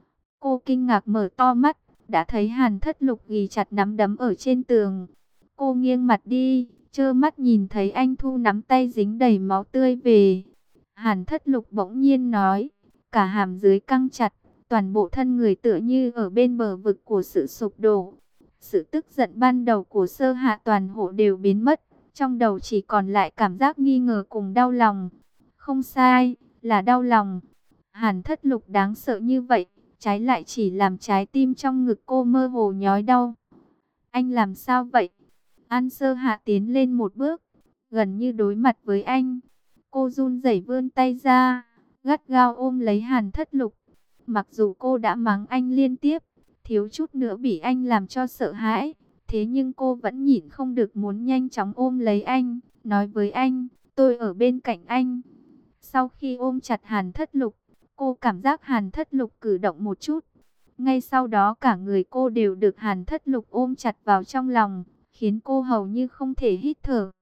Cô kinh ngạc mở to mắt, đã thấy Hàn Thất Lục ghì chặt nắm đấm ở trên tường. Cô nghiêng mặt đi, trơ mắt nhìn thấy anh thu nắm tay dính đầy máu tươi về. Hàn Thất Lục bỗng nhiên nói, cả hàm dưới căng chặt, toàn bộ thân người tựa như ở bên bờ vực của sự sụp đổ. Sự tức giận ban đầu của Sơ Hạ toàn hộ đều biến mất, trong đầu chỉ còn lại cảm giác nghi ngờ cùng đau lòng. Không sai, là đau lòng. Hàn Thất Lục đáng sợ như vậy, trái lại chỉ làm trái tim trong ngực cô mơ hồ nhói đau. Anh làm sao vậy? An Sơ Hạ tiến lên một bước, gần như đối mặt với anh. Cô run rẩy vươn tay ra, gắt gao ôm lấy Hàn Thất Lục. Mặc dù cô đã mắng anh liên tiếp, thiếu chút nữa bị anh làm cho sợ hãi, thế nhưng cô vẫn nhịn không được muốn nhanh chóng ôm lấy anh, nói với anh, tôi ở bên cạnh anh. Sau khi ôm chặt Hàn Thất Lục, cô cảm giác Hàn Thất Lục cử động một chút. Ngay sau đó cả người cô đều được Hàn Thất Lục ôm chặt vào trong lòng, khiến cô hầu như không thể hít thở.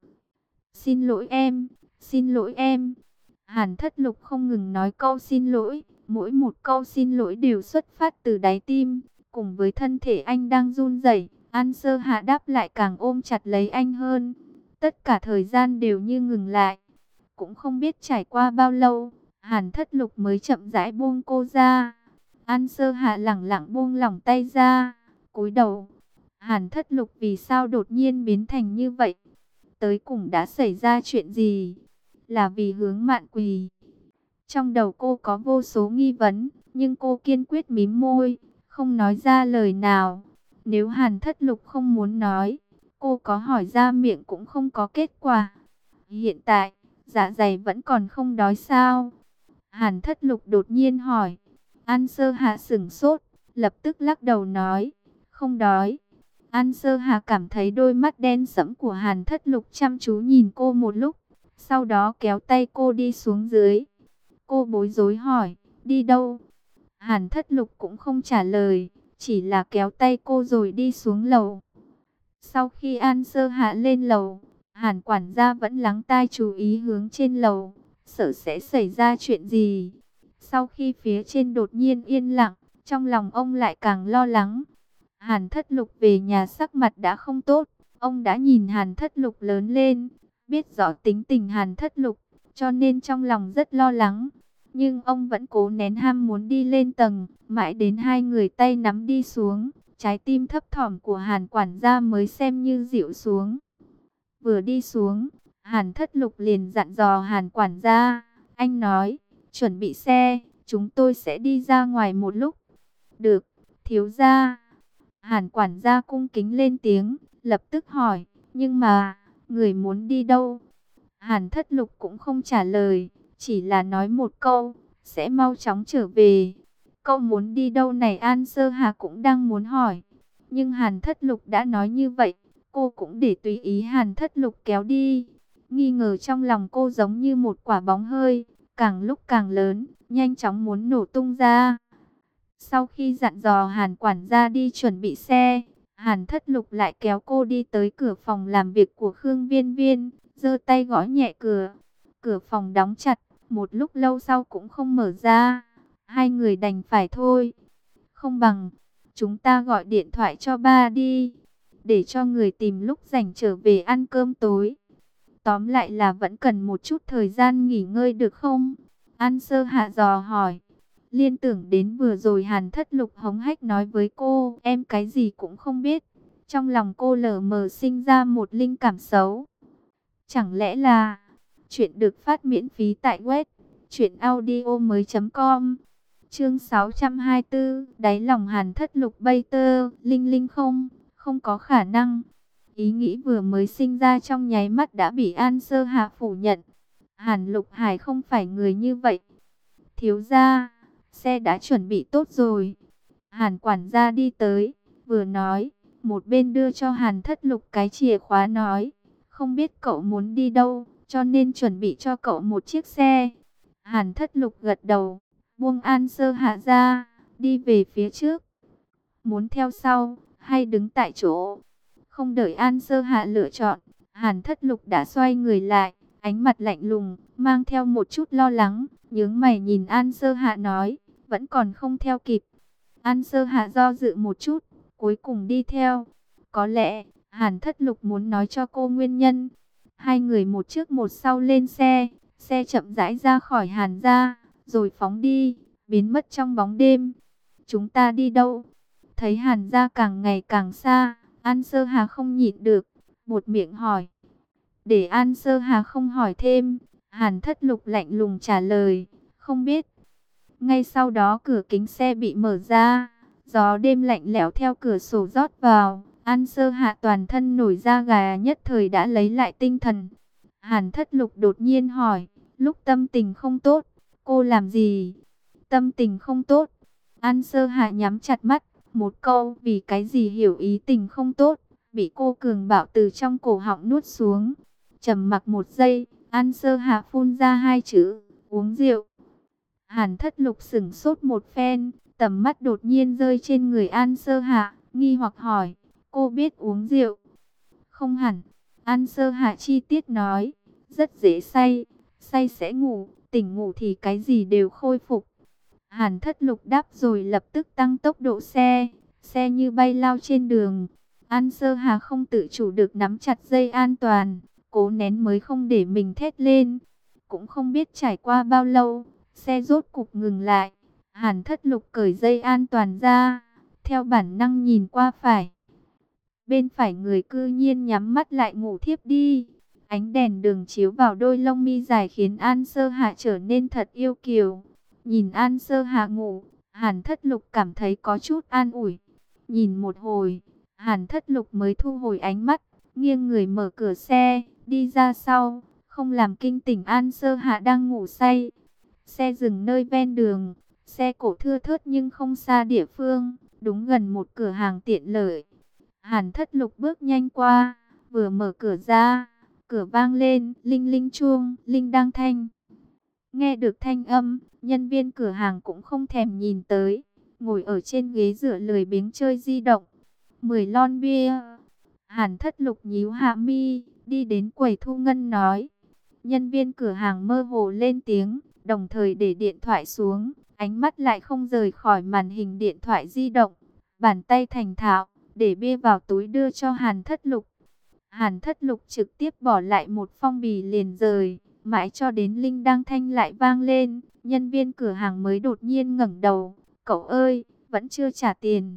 Xin lỗi em, xin lỗi em. Hàn Thất Lục không ngừng nói câu xin lỗi, mỗi một câu xin lỗi đều xuất phát từ đáy tim. Cùng với thân thể anh đang run rẩy, An Sơ Hạ đáp lại càng ôm chặt lấy anh hơn. Tất cả thời gian đều như ngừng lại. Cũng không biết trải qua bao lâu, Hàn Thất Lục mới chậm rãi buông cô ra. An Sơ Hạ lẳng lặng buông lỏng tay ra, cúi đầu. Hàn Thất Lục vì sao đột nhiên biến thành như vậy? Tới cùng đã xảy ra chuyện gì? Là vì Hướng Mạn Quỳ? Trong đầu cô có vô số nghi vấn, nhưng cô kiên quyết mím môi, không nói ra lời nào. Nếu Hàn Thất Lục không muốn nói, cô có hỏi ra miệng cũng không có kết quả. Hiện tại, dạ dày vẫn còn không đói sao? Hàn Thất Lục đột nhiên hỏi. An Sơ Hạ sửng sốt, lập tức lắc đầu nói, không đói. An Sơ Hạ cảm thấy đôi mắt đen sẫm của Hàn Thất Lục chăm chú nhìn cô một lúc, sau đó kéo tay cô đi xuống dưới. Cô bối rối hỏi, đi đâu? Hàn Thất Lục cũng không trả lời, chỉ là kéo tay cô rồi đi xuống lầu. Sau khi An Sơ Hạ lên lầu, Hàn quản gia vẫn lắng tai chú ý hướng trên lầu, sợ sẽ xảy ra chuyện gì. Sau khi phía trên đột nhiên yên lặng, trong lòng ông lại càng lo lắng. Hàn Thất Lục về nhà sắc mặt đã không tốt, ông đã nhìn Hàn Thất Lục lớn lên, biết rõ tính tình Hàn Thất Lục, cho nên trong lòng rất lo lắng. Nhưng ông vẫn cố nén ham muốn đi lên tầng, mãi đến hai người tay nắm đi xuống, trái tim thấp thỏm của Hàn quản gia mới xem như dịu xuống. Vừa đi xuống, Hàn Thất Lục liền dặn dò Hàn quản gia, anh nói, chuẩn bị xe, chúng tôi sẽ đi ra ngoài một lúc. Được, thiếu gia. Hàn quản gia cung kính lên tiếng, lập tức hỏi, nhưng mà, người muốn đi đâu? Hàn Thất Lục cũng không trả lời, chỉ là nói một câu, sẽ mau chóng trở về. Câu muốn đi đâu này An Sơ Hà cũng đang muốn hỏi, nhưng Hàn Thất Lục đã nói như vậy, cô cũng để tùy ý Hàn Thất Lục kéo đi. Nghi ngờ trong lòng cô giống như một quả bóng hơi, càng lúc càng lớn, nhanh chóng muốn nổ tung ra. Sau khi dặn dò Hàn quản gia đi chuẩn bị xe, Hàn Thất Lục lại kéo cô đi tới cửa phòng làm việc của Khương Viên Viên, giơ tay gõ nhẹ cửa. Cửa phòng đóng chặt, một lúc lâu sau cũng không mở ra. Hai người đành phải thôi. Không bằng, chúng ta gọi điện thoại cho ba đi, để cho người tìm lúc rảnh trở về ăn cơm tối. Tóm lại là vẫn cần một chút thời gian nghỉ ngơi được không? An Sơ Hạ dò hỏi. Liên tưởng đến vừa rồi Hàn Thất Lục hống hách nói với cô, em cái gì cũng không biết. Trong lòng cô lờ mờ sinh ra một linh cảm xấu. Chẳng lẽ là... Chuyện được phát miễn phí tại web truyệnaudiomoi.com. Chương 624, đáy lòng Hàn Thất Lục bay tơ, linh linh không, không có khả năng. Ý nghĩ vừa mới sinh ra trong nháy mắt đã bị An Sơ Hạ phủ nhận. Hàn Lục Hải không phải người như vậy. Thiếu gia, xe đã chuẩn bị tốt rồi. Hàn quản gia đi tới, vừa nói, một bên đưa cho Hàn Thất Lục cái chìa khóa nói, không biết cậu muốn đi đâu, cho nên chuẩn bị cho cậu một chiếc xe. Hàn Thất Lục gật đầu, buông An Sơ Hạ ra, đi về phía trước. Muốn theo sau, hay đứng tại chỗ? Không đợi An Sơ Hạ lựa chọn, Hàn Thất Lục đã xoay người lại, ánh mặt lạnh lùng, mang theo một chút lo lắng, nhướng mày nhìn An Sơ Hạ nói, vẫn còn không theo kịp. An Sơ Hạ do dự một chút, cuối cùng đi theo. Có lẽ, Hàn Thất Lục muốn nói cho cô nguyên nhân. Hai người một trước một sau lên xe, xe chậm rãi ra khỏi Hàn gia, rồi phóng đi, biến mất trong bóng đêm. Chúng ta đi đâu? Thấy Hàn gia càng ngày càng xa, An Sơ Hà không nhịn được, buột miệng hỏi. Để An Sơ Hà không hỏi thêm, Hàn Thất Lục lạnh lùng trả lời, không biết. Ngay sau đó cửa kính xe bị mở ra, gió đêm lạnh lẽo theo cửa sổ rót vào. An Sơ Hạ toàn thân nổi da gà, nhất thời đã lấy lại tinh thần. Hàn Thất Lục đột nhiên hỏi, lúc tâm tình không tốt, cô làm gì? Tâm tình không tốt. An Sơ Hạ nhắm chặt mắt, một câu vì cái gì hiểu ý tình không tốt, bị cô cường bạo từ trong cổ họng nuốt xuống. Trầm mặc một giây, An Sơ Hạ phun ra hai chữ, uống rượu. Hàn Thất Lục sững sốt một phen, tầm mắt đột nhiên rơi trên người An Sơ Hạ, nghi hoặc hỏi, cô biết uống rượu? Không hẳn. An Sơ Hạ chi tiết nói, rất dễ say, say sẽ ngủ, tỉnh ngủ thì cái gì đều khôi phục. Hàn Thất Lục đáp rồi lập tức tăng tốc độ xe, xe như bay lao trên đường. An Sơ Hạ không tự chủ được nắm chặt dây an toàn, cố nén mới không để mình thét lên. Cũng không biết trải qua bao lâu, Xe rốt cục ngừng lại. Hàn Thất Lục cởi dây an toàn ra, theo bản năng nhìn qua phải. Bên phải người cư nhiên nhắm mắt lại ngủ thiếp đi. Ánh đèn đường chiếu vào đôi lông mi dài khiến An Sơ Hạ trở nên thật yêu kiều. Nhìn An Sơ Hạ ngủ, Hàn Thất Lục cảm thấy có chút an ủi. Nhìn một hồi, Hàn Thất Lục mới thu hồi ánh mắt, nghiêng người mở cửa xe, đi ra sau, không làm kinh tỉnh An Sơ Hạ đang ngủ say. Xe dừng nơi ven đường, xe cộ thưa thớt nhưng không xa địa phương, đúng gần một cửa hàng tiện lợi. Hàn Thất Lục bước nhanh qua, vừa mở cửa ra, cửa vang lên, linh linh chuông, linh đang thanh. Nghe được thanh âm, nhân viên cửa hàng cũng không thèm nhìn tới, ngồi ở trên ghế dựa lười biếng chơi di động. 10 lon bia. Hàn Thất Lục nhíu hạ mi, đi đến quầy thu ngân nói. Nhân viên cửa hàng mơ hồ lên tiếng, đồng thời để điện thoại xuống, ánh mắt lại không rời khỏi màn hình điện thoại di động. Bàn tay thành thạo, để bia vào túi đưa cho Hàn Thất Lục. Hàn Thất Lục trực tiếp bỏ lại một phong bì liền rời, mãi cho đến linh đăng thanh lại vang lên, nhân viên cửa hàng mới đột nhiên ngẩng đầu. Cậu ơi, vẫn chưa trả tiền.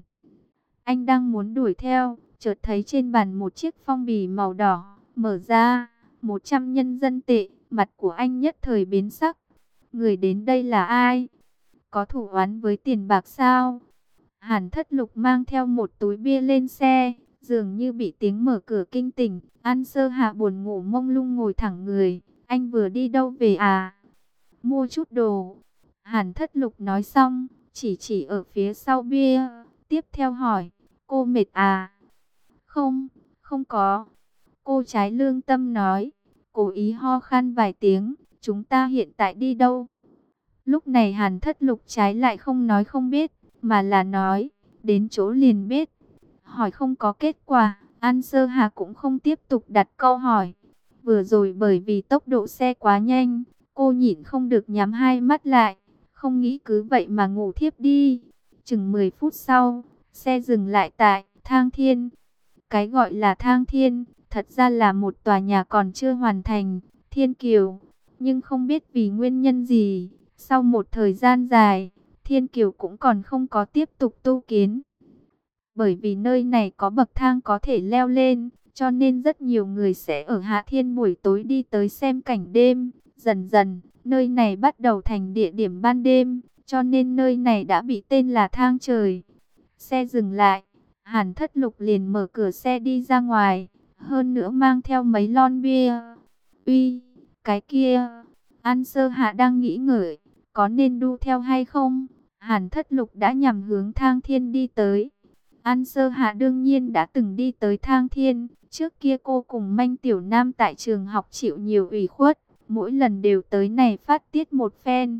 Anh đang muốn đuổi theo, chợt thấy trên bàn một chiếc phong bì màu đỏ, mở ra, 100 nhân dân tệ, mặt của anh nhất thời biến sắc. Người đến đây là ai? Có thủ oán với tiền bạc sao? Hàn Thất Lục mang theo một túi bia lên xe, dường như bị tiếng mở cửa kinh tỉnh. An Sơ Hạ buồn ngủ mông lung ngồi thẳng người. Anh vừa đi đâu về à? Mua chút đồ. Hàn Thất Lục nói xong, chỉ ở phía sau bia. Tiếp theo hỏi, cô mệt à? Không, không có. Cô trái lương tâm nói, cố ý ho khan vài tiếng. Chúng ta hiện tại đi đâu? Lúc này Hàn Thất Lục trái lại không nói không biết, mà là nói, đến chỗ liền biết. Hỏi không có kết quả, An Sơ Hà cũng không tiếp tục đặt câu hỏi. Vừa rồi bởi vì tốc độ xe quá nhanh, cô nhịn không được nhắm hai mắt lại, không nghĩ cứ vậy mà ngủ thiếp đi. Chừng 10 phút sau, xe dừng lại tại Thang Thiên. Cái gọi là Thang Thiên, thật ra là một tòa nhà còn chưa hoàn thành, Thiên Kiều. Nhưng không biết vì nguyên nhân gì, sau một thời gian dài, Thiên Kiều cũng còn không có tiếp tục tu kiến. Bởi vì nơi này có bậc thang có thể leo lên, cho nên rất nhiều người sẽ ở Hạ Thiên buổi tối đi tới xem cảnh đêm. Dần dần, nơi này bắt đầu thành địa điểm ban đêm, cho nên nơi này đã bị tên là Thang Trời. Xe dừng lại, Hàn Thất Lục liền mở cửa xe đi ra ngoài, hơn nữa mang theo mấy lon bia. Uy, cái kia, An Sơ Hạ đang nghĩ ngợi, có nên đu theo hay không? Hàn Thất Lục đã nhằm hướng Thang Thiên đi tới. An Sơ Hạ đương nhiên đã từng đi tới Thang Thiên. Trước kia cô cùng Manh Tiểu Nam tại trường học chịu nhiều ủy khuất, mỗi lần đều tới này phát tiết một phen.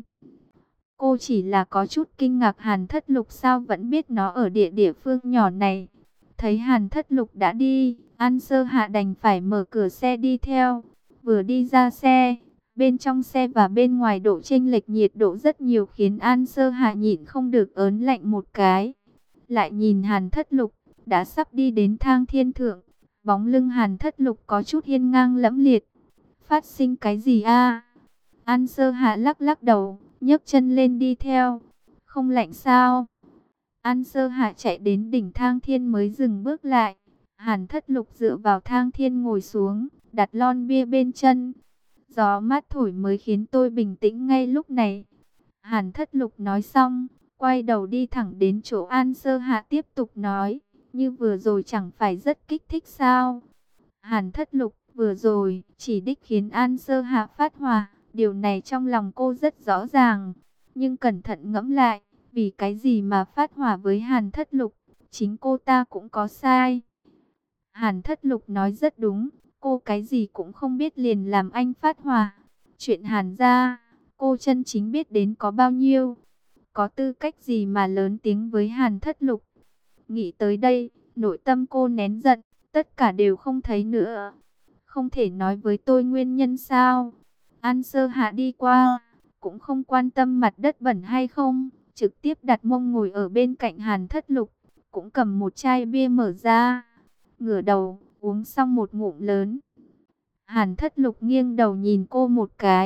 Cô chỉ là có chút kinh ngạc Hàn Thất Lục sao vẫn biết nó ở địa phương nhỏ này. Thấy Hàn Thất Lục đã đi, An Sơ Hạ đành phải mở cửa xe đi theo. Vừa đi ra xe, bên trong xe và bên ngoài độ chênh lệch nhiệt độ rất nhiều khiến An Sơ Hạ nhịn không được ớn lạnh một cái. Lại nhìn Hàn Thất Lục, đã sắp đi đến Thang Thiên thượng. Bóng lưng Hàn Thất Lục có chút hiên ngang lẫm liệt. Phát sinh cái gì a? An Sơ Hạ lắc lắc đầu, nhấc chân lên đi theo. Không lạnh sao? An Sơ Hạ chạy đến đỉnh Thang Thiên mới dừng bước lại. Hàn Thất Lục dựa vào Thang Thiên ngồi xuống, đặt lon bia bên chân. Gió mát thổi mới khiến tôi bình tĩnh ngay lúc này. Hàn Thất Lục nói xong, quay đầu đi thẳng đến chỗ An Sơ Hạ tiếp tục nói, như vừa rồi chẳng phải rất kích thích sao? Hàn Thất Lục vừa rồi chỉ đích khiến An Sơ Hạ phát hỏa, điều này trong lòng cô rất rõ ràng. Nhưng cẩn thận ngẫm lại, vì cái gì mà phát hỏa với Hàn Thất Lục, chính cô ta cũng có sai. Hàn Thất Lục nói rất đúng, cô cái gì cũng không biết liền làm anh phát hỏa. Chuyện Hàn gia, cô chân chính biết đến có bao nhiêu? Có tư cách gì mà lớn tiếng với Hàn Thất Lục? Nghĩ tới đây, nội tâm cô nén giận, tất cả đều không thấy nữa. Không thể nói với tôi nguyên nhân sao? An Sơ Hạ đi qua, cũng không quan tâm mặt đất bẩn hay không, trực tiếp đặt mông ngồi ở bên cạnh Hàn Thất Lục, cũng cầm một chai bia mở ra, ngửa đầu, uống xong một ngụm lớn. Hàn Thất Lục nghiêng đầu nhìn cô một cái,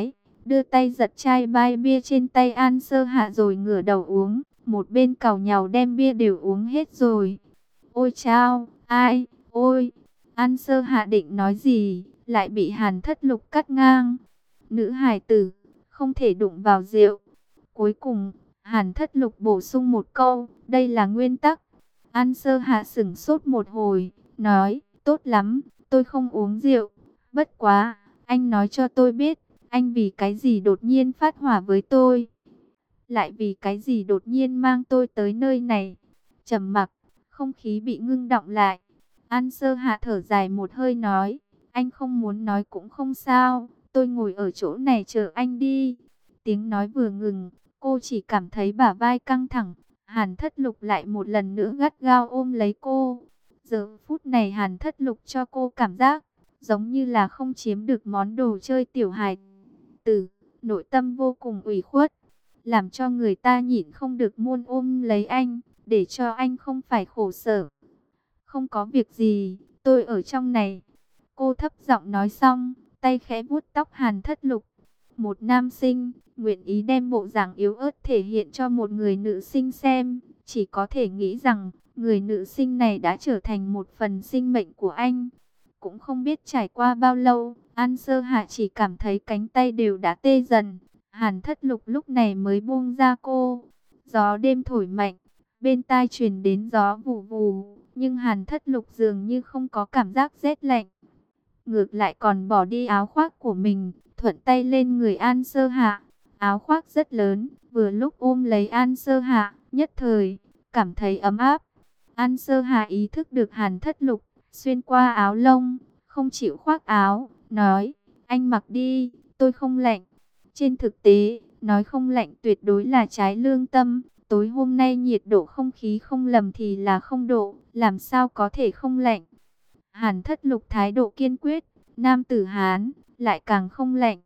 đưa tay giật chai bai bia trên tay An Sơ Hạ rồi ngửa đầu uống. Một bên càu nhàu đem bia đều uống hết rồi. Ôi chao, ai, ôi, An Sơ Hạ định nói gì, lại bị Hàn Thất Lục cắt ngang. Nữ hài tử, không thể đụng vào rượu. Cuối cùng, Hàn Thất Lục bổ sung một câu, đây là nguyên tắc. An Sơ Hạ sửng sốt một hồi, nói, tốt lắm, tôi không uống rượu. Bất quá, anh nói cho tôi biết, anh vì cái gì đột nhiên phát hỏa với tôi? Lại vì cái gì đột nhiên mang tôi tới nơi này? Trầm mặc, không khí bị ngưng đọng lại. An Sơ Hạ thở dài một hơi nói, anh không muốn nói cũng không sao, tôi ngồi ở chỗ này chờ anh đi. Tiếng nói vừa ngừng, cô chỉ cảm thấy bả vai căng thẳng. Hàn Thất Lục lại một lần nữa gắt gao ôm lấy cô. Giờ phút này Hàn Thất Lục cho cô cảm giác giống như là không chiếm được món đồ chơi tiểu hài tử, nội tâm vô cùng ủy khuất, làm cho người ta nhịn không được muốn ôm lấy anh, để cho anh không phải khổ sở. Không có việc gì, tôi ở trong này. Cô thấp giọng nói xong, tay khẽ vuốt tóc Hàn Thất Lục. Một nam sinh, nguyện ý đem bộ dạng yếu ớt thể hiện cho một người nữ sinh xem, chỉ có thể nghĩ rằng, người nữ sinh này đã trở thành một phần sinh mệnh của anh. Cũng không biết trải qua bao lâu, An Sơ Hạ chỉ cảm thấy cánh tay đều đã tê dần. Hàn Thất Lục lúc này mới buông ra cô. Gió đêm thổi mạnh, bên tai truyền đến gió vù vù, nhưng Hàn Thất Lục dường như không có cảm giác rét lạnh. Ngược lại còn bỏ đi áo khoác của mình, thuận tay lên người An Sơ Hạ. Áo khoác rất lớn, vừa lúc ôm lấy An Sơ Hạ, nhất thời, cảm thấy ấm áp. An Sơ Hạ ý thức được Hàn Thất Lục xuyên qua áo lông, không chịu khoác áo, nói, anh mặc đi, tôi không lạnh. Trên thực tế, nói không lạnh tuyệt đối là trái lương tâm. Tối hôm nay nhiệt độ không khí không lầm thì là 0 độ, làm sao có thể không lạnh. Hàn Thất Lục thái độ kiên quyết, nam tử Hán, lại càng không lạnh.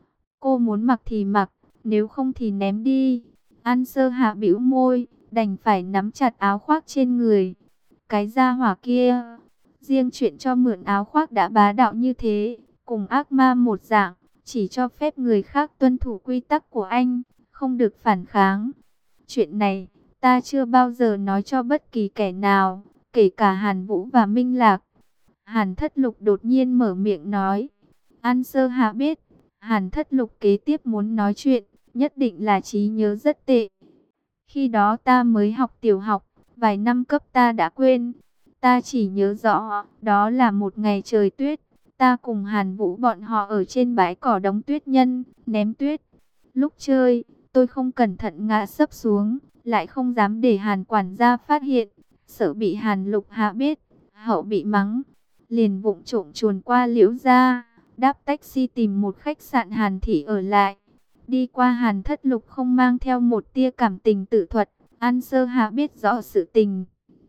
Cô muốn mặc thì mặc, nếu không thì ném đi. An Sơ Hạ bĩu môi, đành phải nắm chặt áo khoác trên người. Cái gia hỏa kia, riêng chuyện cho mượn áo khoác đã bá đạo như thế, cùng ác ma một dạng, chỉ cho phép người khác tuân thủ quy tắc của anh, không được phản kháng. Chuyện này, ta chưa bao giờ nói cho bất kỳ kẻ nào, kể cả Hàn Vũ và Minh Lạc. Hàn Thất Lục đột nhiên mở miệng nói. An Sơ Hạ biết, Hàn Thất Lục kế tiếp muốn nói chuyện, nhất định là trí nhớ rất tệ. Khi đó ta mới học tiểu học, vài năm cấp ta đã quên. Ta chỉ nhớ rõ, đó là một ngày trời tuyết. Ta cùng Hàn Vũ bọn họ ở trên bãi cỏ đống tuyết nhân, ném tuyết. Lúc chơi, tôi không cẩn thận ngã sấp xuống, lại không dám để Hàn quản gia phát hiện. Sợ bị Hàn Lục Hạ biết, hậu bị mắng. Liền vụng trộm chuồn qua Liễu gia, đáp taxi tìm một khách sạn Hàn Thị ở lại. Đi qua Hàn Thất Lục không mang theo một tia cảm tình tự thuật, An Sơ Hạ biết rõ sự tình.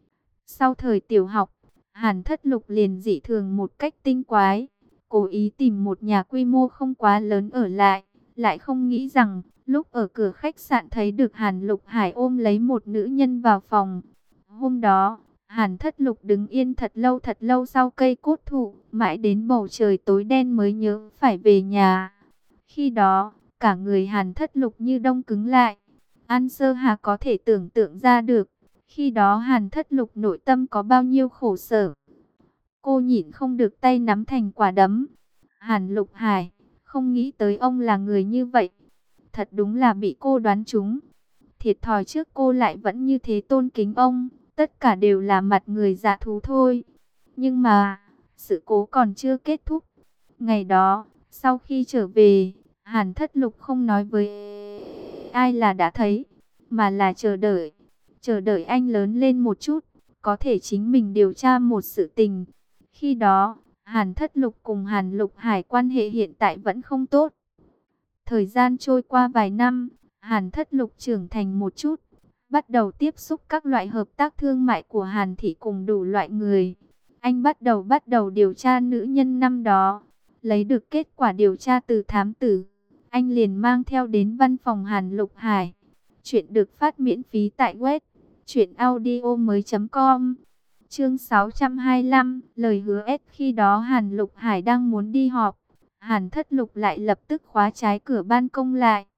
Sau thời tiểu học, Hàn Thất Lục liền dị thường một cách tinh quái, cố ý tìm một nhà quy mô không quá lớn ở lại không nghĩ rằng, lúc ở cửa khách sạn thấy được Hàn Lục Hải ôm lấy một nữ nhân vào phòng. Hôm đó, Hàn Thất Lục đứng yên thật lâu sau cây cốt thụ, mãi đến bầu trời tối đen mới nhớ phải về nhà. Khi đó, cả người Hàn Thất Lục như đông cứng lại. An Sơ Hà có thể tưởng tượng ra được, khi đó Hàn Thất Lục nội tâm có bao nhiêu khổ sở. Cô nhịn không được tay nắm thành quả đấm. Hàn Lục Hải, không nghĩ tới ông là người như vậy. Thật đúng là bị cô đoán trúng. Thiệt thòi trước cô lại vẫn như thế tôn kính ông. Tất cả đều là mặt người dạ thú thôi. Nhưng mà, sự cố còn chưa kết thúc. Ngày đó, sau khi trở về, Hàn Thất Lục không nói với ai là đã thấy, mà là chờ đợi. Chờ đợi anh lớn lên một chút, có thể chính mình điều tra một sự tình. Khi đó, Hàn Thất Lục cùng Hàn Lục Hải quan hệ hiện tại vẫn không tốt. Thời gian trôi qua vài năm, Hàn Thất Lục trưởng thành một chút, bắt đầu tiếp xúc các loại hợp tác thương mại của Hàn Thị cùng đủ loại người. Anh bắt đầu điều tra nữ nhân năm đó, lấy được kết quả điều tra từ thám tử. Anh liền mang theo đến văn phòng Hàn Lục Hải. Chuyện được phát miễn phí tại web truyệnaudiomoi.com. Chương 625, lời hứa S. Khi đó Hàn Lục Hải đang muốn đi họp. Hàn Thất Lục lại lập tức khóa trái cửa ban công lại.